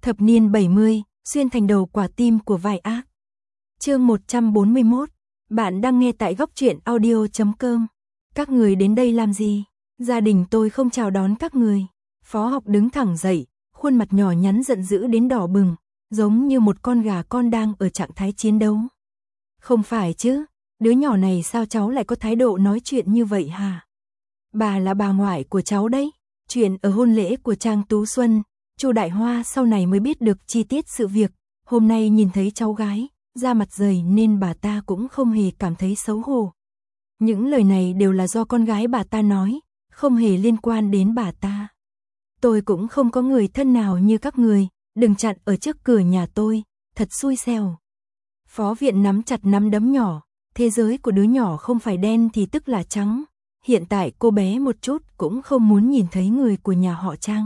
Thập niên 70, xuyên thành đầu quả tim của vai ác. Chương 141. Bạn đang nghe tại góc truyện audio.com. Các người đến đây làm gì? Gia đình tôi không chào đón các người. Phó học đứng thẳng dậy, khuôn mặt nhỏ nhắn giận dữ đến đỏ bừng, giống như một con gà con đang ở trạng thái chiến đấu. Không phải chứ, đứa nhỏ này sao cháu lại có thái độ nói chuyện như vậy hả? Bà là bà ngoại của cháu đấy. Chuyện ở hôn lễ của Trang Tú Xuân, Chu Đại Hoa sau này mới biết được chi tiết sự việc. Hôm nay nhìn thấy cháu gái, da mặt dày nên bà ta cũng không hề cảm thấy xấu hổ. Những lời này đều là do con gái bà ta nói, không hề liên quan đến bà ta. Tôi cũng không có người thân nào như các người, đừng chặn ở trước cửa nhà tôi, thật xui xẻo. Phó Viện nắm chặt nắm đấm nhỏ, thế giới của đứa nhỏ không phải đen thì tức là trắng. Hiện tại cô bé một chút cũng không muốn nhìn thấy người của nhà họ Trang.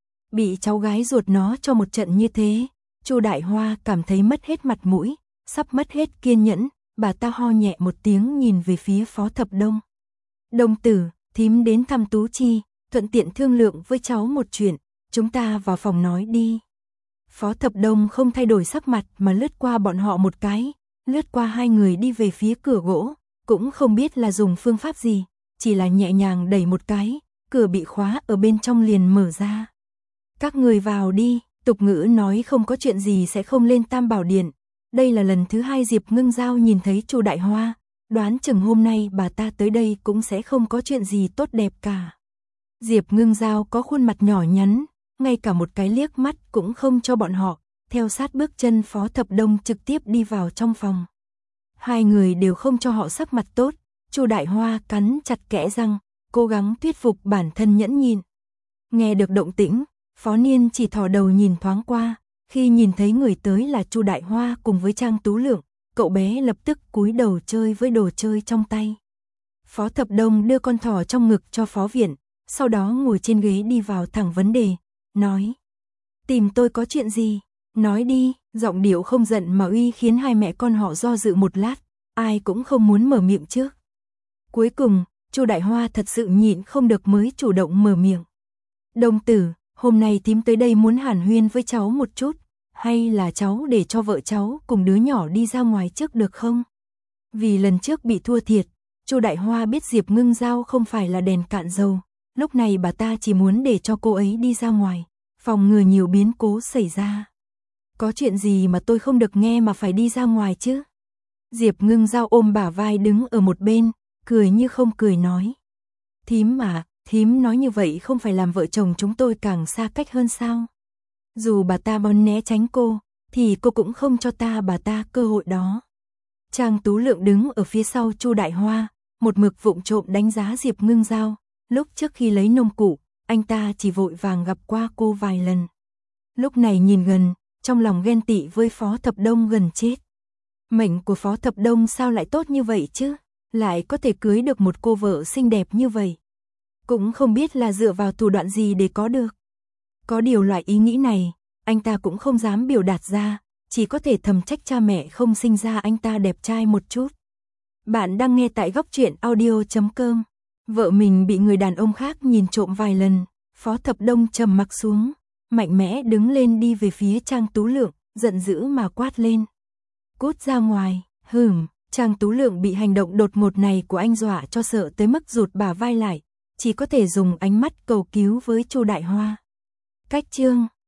Bị cháu gái ruột nó cho một trận như thế, Chu Đại Hoa cảm thấy mất hết mặt mũi, sắp mất hết kiên nhẫn, bà ta ho nhẹ một tiếng nhìn về phía Phó Thập Đông. Đông tử, thím đến thăm Tú Chi, thuận tiện thương lượng với cháu một chuyện, chúng ta vào phòng nói đi. Phó Thập Đông không thay đổi sắc mặt mà lướt qua bọn họ một cái, lướt qua hai người đi về phía cửa gỗ, cũng không biết là dùng phương pháp gì, chỉ là nhẹ nhàng đẩy một cái, cửa bị khóa ở bên trong liền mở ra. Các người vào đi, tục ngữ nói không có chuyện gì sẽ không lên Tam Bảo Điện. Đây là lần thứ hai Diệp Ngưng Giao nhìn thấy Chu Đại Hoa, đoán chừng hôm nay bà ta tới đây cũng sẽ không có chuyện gì tốt đẹp cả. Diệp Ngưng Giao có khuôn mặt nhỏ nhắn, ngay cả một cái liếc mắt cũng không cho bọn họ, theo sát bước chân Phó Thập Đông trực tiếp đi vào trong phòng. Hai người đều không cho họ sắc mặt tốt, Chu Đại Hoa cắn chặt kẽ răng, cố gắng thuyết phục bản thân nhẫn nhịn. Nghe được động tĩnh, Phó Niên chỉ thò đầu nhìn thoáng qua, khi nhìn thấy người tới là Chu Đại Hoa cùng với Trang Tú Lượng, cậu bé lập tức cúi đầu chơi với đồ chơi trong tay. Phó Thập Đông đưa con thỏ trong ngực cho Phó Viện, sau đó ngồi trên ghế đi vào thẳng vấn đề, nói: "Tìm tôi có chuyện gì? Nói đi." Giọng điệu không giận mà uy khiến hai mẹ con họ do dự một lát, ai cũng không muốn mở miệng trước. Cuối cùng, Chu Đại Hoa thật sự nhịn không được mới chủ động mở miệng. "Đông tử, hôm nay thím tới đây muốn hàn huyên với cháu một chút, hay là cháu để cho vợ cháu cùng đứa nhỏ đi ra ngoài trước được không?" Vì lần trước bị thua thiệt, Chu Đại Hoa biết Diệp Ngưng Giao không phải là đèn cạn dầu, lúc này bà ta chỉ muốn để cho cô ấy đi ra ngoài, phòng ngừa nhiều biến cố xảy ra. "Có chuyện gì mà tôi không được nghe mà phải đi ra ngoài chứ?" Diệp Ngưng Giao ôm bả vai đứng ở một bên, cười như không cười nói: "Thím mà, thím nói như vậy không phải làm vợ chồng chúng tôi càng xa cách hơn sao? Dù bà ta muốn né tránh cô, thì cô cũng không cho bà ta cơ hội đó." Trang Tú Lượng đứng ở phía sau Chu Đại Hoa, một mực vụng trộm đánh giá Diệp Ngưng Giao. Lúc trước khi lấy nông cụ, anh ta chỉ vội vàng gặp qua cô vài lần. Lúc này nhìn gần, trong lòng ghen tị với Phó Thập Đông gần chết. Mệnh của Phó Thập Đông sao lại tốt như vậy chứ? Lại có thể cưới được một cô vợ xinh đẹp như vậy. Cũng không biết là dựa vào thủ đoạn gì để có được. Có điều loại ý nghĩ này, anh ta cũng không dám biểu đạt ra, chỉ có thể thầm trách cha mẹ không sinh ra anh ta đẹp trai một chút. Bạn đang nghe tại góc truyện audio.com. Vợ mình bị người đàn ông khác nhìn trộm vài lần, Phó Thập Đông trầm mặc xuống, mạnh mẽ đứng lên đi về phía Trang Tú Lượng, giận dữ mà quát lên: "Cút ra ngoài!" Trang Tú Lượng bị hành động đột ngột này của anh dọa cho sợ tới mức rụt bả vai lại, chỉ có thể dùng ánh mắt cầu cứu với Chu Đại Hoa. Cách chương